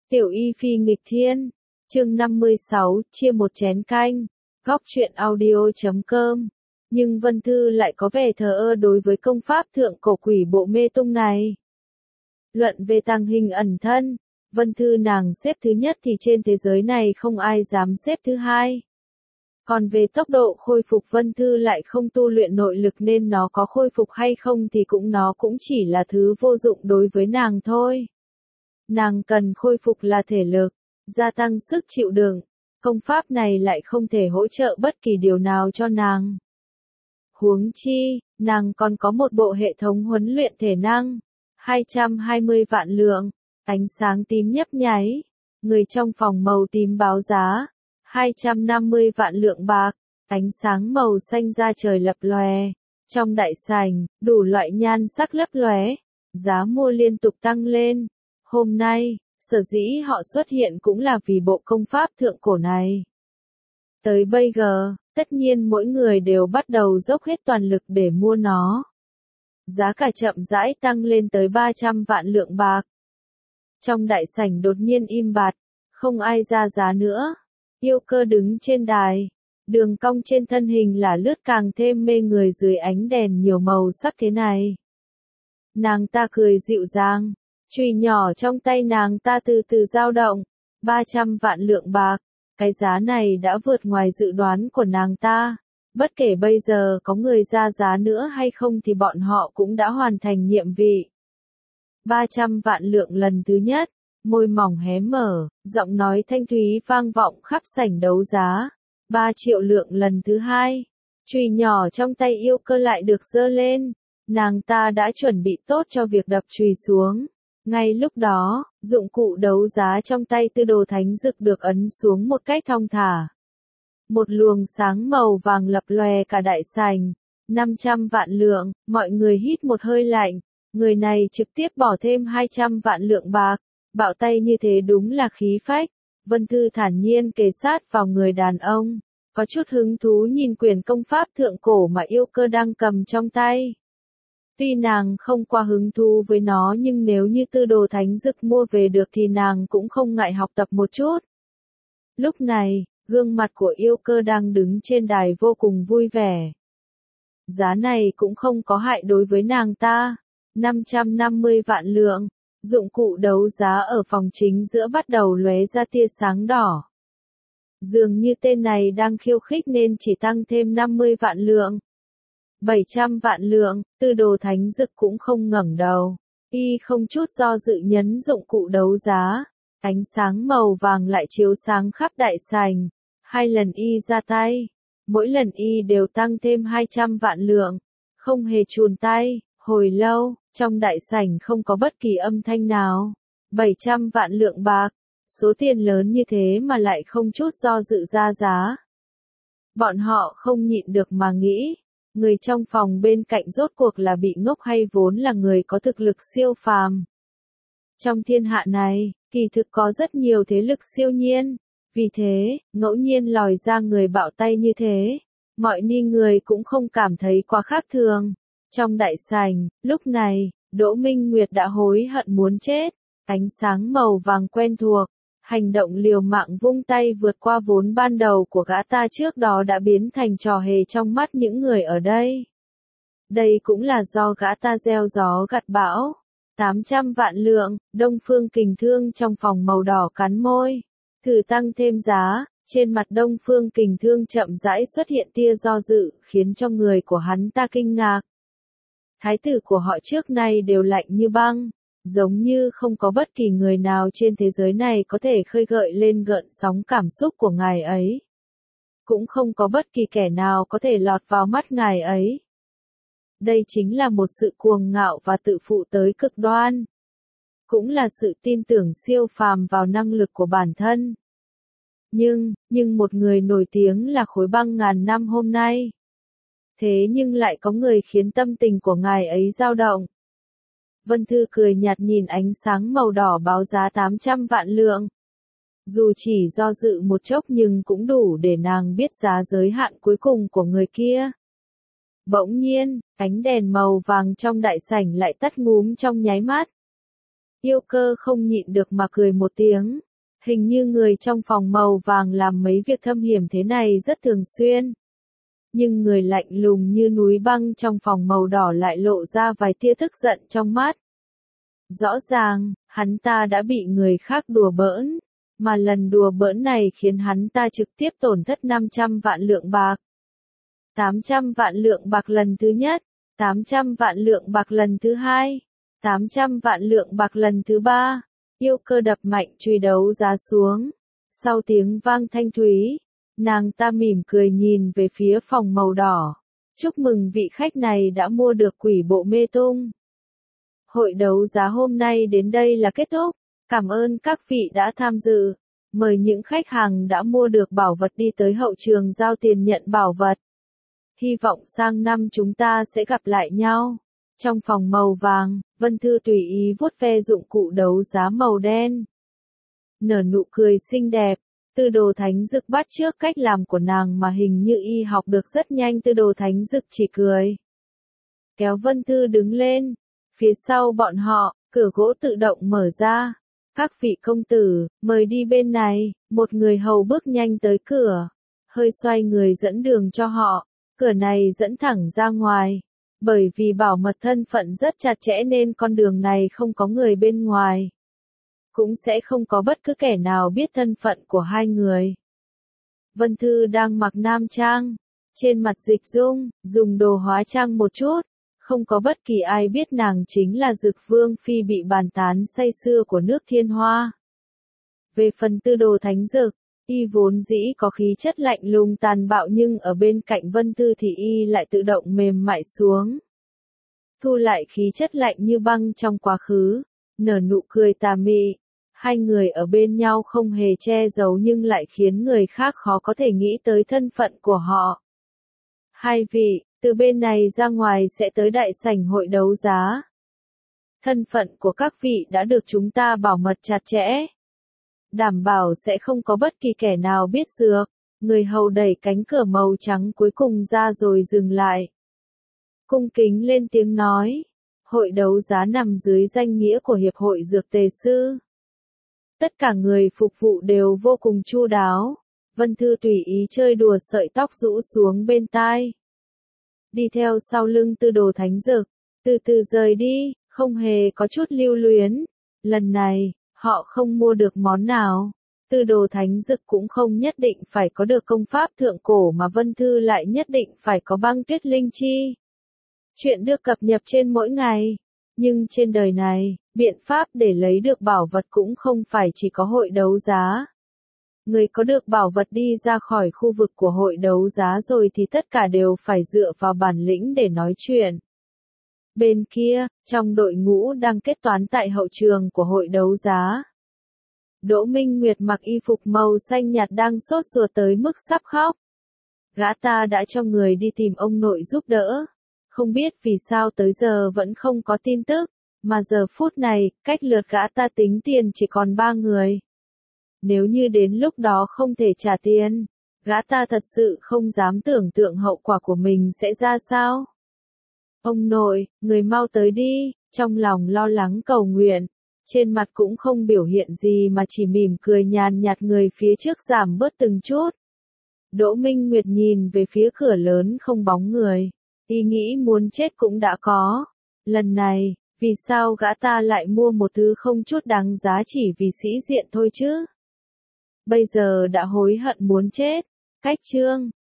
Tiểu Y Phi nghịch thiên, chương 56, chia một chén canh, góc truyện audio.com. Nhưng Vân Thư lại có vẻ thờ ơ đối với công pháp thượng cổ quỷ bộ mê tung này. Luận về tàng hình ẩn thân, Vân Thư nàng xếp thứ nhất thì trên thế giới này không ai dám xếp thứ hai. Còn về tốc độ khôi phục Vân Thư lại không tu luyện nội lực nên nó có khôi phục hay không thì nó cũng chỉ là thứ vô dụng đối với nàng thôi. Nàng cần khôi phục là thể lực, gia tăng sức chịu đựng. Công pháp này lại không thể hỗ trợ bất kỳ điều nào cho nàng. Huống chi, nàng còn có một bộ hệ thống huấn luyện thể năng, 220 vạn lượng, ánh sáng tím nhấp nháy, người trong phòng màu tím báo giá, 250 vạn lượng bạc, ánh sáng màu xanh da trời lập lòe, trong đại sảnh, đủ loại nhan sắc lấp lóe, giá mua liên tục tăng lên. Hôm nay, sở dĩ họ xuất hiện cũng là vì bộ công pháp thượng cổ này. Tới bây giờ, tất nhiên mỗi người đều bắt đầu dốc hết toàn lực để mua nó. Giá cả chậm rãi tăng lên tới 300 vạn lượng bạc. Trong đại sảnh đột nhiên im bặt, không ai ra giá nữa. Yêu Cơ đứng trên đài, đường cong trên thân hình là lướt càng thêm mê người dưới ánh đèn nhiều màu sắc thế này. Nàng ta cười dịu dàng, chùy nhỏ trong tay nàng ta từ từ dao động, 300 vạn lượng bạc, cái giá này đã vượt ngoài dự đoán của nàng ta. Bất kể bây giờ có người ra giá nữa hay không thì bọn họ cũng đã hoàn thành nhiệm vị. 300 vạn lượng lần thứ nhất, môi mỏng hé mở, giọng nói thanh thúy vang vọng khắp sảnh đấu giá. 3 triệu lượng lần thứ hai, chùy nhỏ trong tay Yêu Cơ lại được giơ lên, nàng ta đã chuẩn bị tốt cho việc đập chùy xuống. Ngay lúc đó, dụng cụ đấu giá trong tay Tư Đồ Thánh Dực được ấn xuống một cách thong thả. Một luồng sáng màu vàng lập lòe cả đại sảnh, 500 vạn lượng, mọi người hít một hơi lạnh, người này trực tiếp bỏ thêm 200 vạn lượng bạc, bạo tay như thế đúng là khí phách. Vân Thư thản nhiên kề sát vào người đàn ông, có chút hứng thú nhìn quyển công pháp thượng cổ mà Yêu Cơ đang cầm trong tay. Tuy nàng không qua hứng thú với nó nhưng nếu như Tư Đồ Thánh Dực mua về được thì nàng cũng không ngại học tập một chút. Lúc này, gương mặt của Yêu Cơ đang đứng trên đài vô cùng vui vẻ. Giá này cũng không có hại đối với nàng ta, 550 vạn lượng, dụng cụ đấu giá ở phòng chính giữa bắt đầu lóe ra tia sáng đỏ. Dường như tên này đang khiêu khích nên chỉ tăng thêm 50 vạn lượng. 700 vạn lượng, Tư Đồ Thánh Dực cũng không ngẩng đầu, y không chút do dự nhấn dụng cụ đấu giá, ánh sáng màu vàng lại chiếu sáng khắp đại sảnh. 2 lần y ra tay, mỗi lần y đều tăng thêm 200 vạn lượng, không hề chùn tay. Hồi lâu, trong đại sảnh không có bất kỳ âm thanh nào. 700 vạn lượng bạc, số tiền lớn như thế mà lại không chút do dự ra giá. Bọn họ không nhịn được mà nghĩ, người trong phòng bên cạnh rốt cuộc là bị ngốc hay vốn là người có thực lực siêu phàm. Trong thiên hạ này, kỳ thực có rất nhiều thế lực siêu nhiên, vì thế, ngẫu nhiên lòi ra người bạo tay như thế, mọi ni người cũng không cảm thấy quá khác thường. Trong đại sảnh, lúc này, Đỗ Minh Nguyệt đã hối hận muốn chết, ánh sáng màu vàng quen thuộc, hành động liều mạng vung tay vượt qua vốn ban đầu của gã ta trước đó đã biến thành trò hề trong mắt những người ở đây. Đây cũng là do gã ta gieo gió gặt bão. 800 vạn lượng, Đông Phương Kình Thương trong phòng màu đỏ cắn môi, thử tăng thêm giá. Trên mặt Đông Phương Kình Thương chậm rãi xuất hiện tia do dự, khiến cho người của hắn ta kinh ngạc. Thái tử của họ trước nay đều lạnh như băng, giống như không có bất kỳ người nào trên thế giới này có thể khơi gợi lên gợn sóng cảm xúc của ngài ấy. Cũng không có bất kỳ kẻ nào có thể lọt vào mắt ngài ấy. Đây chính là một sự cuồng ngạo và tự phụ tới cực đoan. Cũng là sự tin tưởng siêu phàm vào năng lực của bản thân. Nhưng một người nổi tiếng là khối băng ngàn năm hôm nay. Thế nhưng lại có người khiến tâm tình của ngài ấy dao động. Vân Thư cười nhạt nhìn ánh sáng màu đỏ báo giá 800 vạn lượng. Dù chỉ do dự một chốc nhưng cũng đủ để nàng biết giá giới hạn cuối cùng của người kia. Bỗng nhiên, ánh đèn màu vàng trong đại sảnh lại tắt ngúm trong nháy mắt. Yêu Cơ không nhịn được mà cười một tiếng. Hình như người trong phòng màu vàng làm mấy việc thâm hiểm thế này rất thường xuyên. Nhưng người lạnh lùng như núi băng trong phòng màu đỏ lại lộ ra vài tia tức giận trong mắt. Rõ ràng, hắn ta đã bị người khác đùa bỡn, mà lần đùa bỡn này khiến hắn ta trực tiếp tổn thất 500 vạn lượng bạc. 800 vạn lượng bạc lần thứ nhất, 800 vạn lượng bạc lần thứ hai, 800 vạn lượng bạc lần thứ ba. Yêu Cơ đập mạnh chùy đấu giá xuống. Sau tiếng vang thanh thúy, nàng ta mỉm cười nhìn về phía phòng màu đỏ. Chúc mừng vị khách này đã mua được quỷ bộ mê tung. Hội đấu giá hôm nay đến đây là kết thúc. Cảm ơn các vị đã tham dự. Mời những khách hàng đã mua được bảo vật đi tới hậu trường giao tiền nhận bảo vật. Hy vọng sang năm chúng ta sẽ gặp lại nhau. Trong phòng màu vàng, Vân Thư tùy ý vuốt ve dụng cụ đấu giá màu đen. Nở nụ cười xinh đẹp, Tư Đồ Thánh Dực bắt chước cách làm của nàng mà hình như y học được rất nhanh. Tư Đồ Thánh Dực chỉ cười. Kéo Vân Thư đứng lên. Phía sau bọn họ, cửa gỗ tự động mở ra. Các vị công tử, mời đi bên này. Một người hầu bước nhanh tới cửa. Hơi xoay người dẫn đường cho họ. Cửa này dẫn thẳng ra ngoài. Bởi vì bảo mật thân phận rất chặt chẽ nên con đường này không có người bên ngoài. Cũng sẽ không có bất cứ kẻ nào biết thân phận của hai người. Vân Thư đang mặc nam trang. Trên mặt dịch dung, dùng đồ hóa trang một chút. Không có bất kỳ ai biết nàng chính là Dực Vương Phi bị bàn tán say sưa của nước Thiên Hoa. Về phần Tư Đồ Thánh Dực, y vốn dĩ có khí chất lạnh lùng tàn bạo nhưng ở bên cạnh Vân Thư thì y lại tự động mềm mại xuống. Thu lại khí chất lạnh như băng trong quá khứ, nở nụ cười tà mị. Hai người ở bên nhau không hề che giấu nhưng lại khiến người khác khó có thể nghĩ tới thân phận của họ. Hai vị, từ bên này ra ngoài sẽ tới đại sảnh hội đấu giá. Thân phận của các vị đã được chúng ta bảo mật chặt chẽ. Đảm bảo sẽ không có bất kỳ kẻ nào biết được. Người hầu đẩy cánh cửa màu trắng cuối cùng ra rồi dừng lại. Cung kính lên tiếng nói. Hội đấu giá nằm dưới danh nghĩa của Hiệp hội Dược Tề Sư. Tất cả người phục vụ đều vô cùng chu đáo. Vân Thư tùy ý chơi đùa sợi tóc rũ xuống bên tai. Đi theo sau lưng Tư Đồ Thánh Dực, từ từ rời đi, không hề có chút lưu luyến. Lần này, họ không mua được món nào. Tư Đồ Thánh Dực cũng không nhất định phải có được công pháp thượng cổ mà Vân Thư lại nhất định phải có băng tuyết linh chi. Chuyện được cập nhật trên mỗi ngày. Nhưng trên đời này, biện pháp để lấy được bảo vật cũng không phải chỉ có hội đấu giá. Người có được bảo vật đi ra khỏi khu vực của hội đấu giá rồi thì tất cả đều phải dựa vào bản lĩnh để nói chuyện. Bên kia, trong đội ngũ đang kết toán tại hậu trường của hội đấu giá. Đỗ Minh Nguyệt mặc y phục màu xanh nhạt đang sốt ruột tới mức sắp khóc. Gã ta đã cho người đi tìm ông nội giúp đỡ. Không biết vì sao tới giờ vẫn không có tin tức, mà giờ phút này, cách lượt gã ta tính tiền chỉ còn 3 người. Nếu như đến lúc đó không thể trả tiền, gã ta thật sự không dám tưởng tượng hậu quả của mình sẽ ra sao. Ông nội, người mau tới đi, trong lòng lo lắng cầu nguyện, trên mặt cũng không biểu hiện gì mà chỉ mỉm cười nhàn nhạt người phía trước giảm bớt từng chút. Đỗ Minh Nguyệt nhìn về phía cửa lớn không bóng người, ý nghĩ muốn chết cũng đã có. Lần này, vì sao gã ta lại mua một thứ không chút đáng giá chỉ vì sĩ diện thôi chứ? Bây giờ đã hối hận muốn chết. Cách chương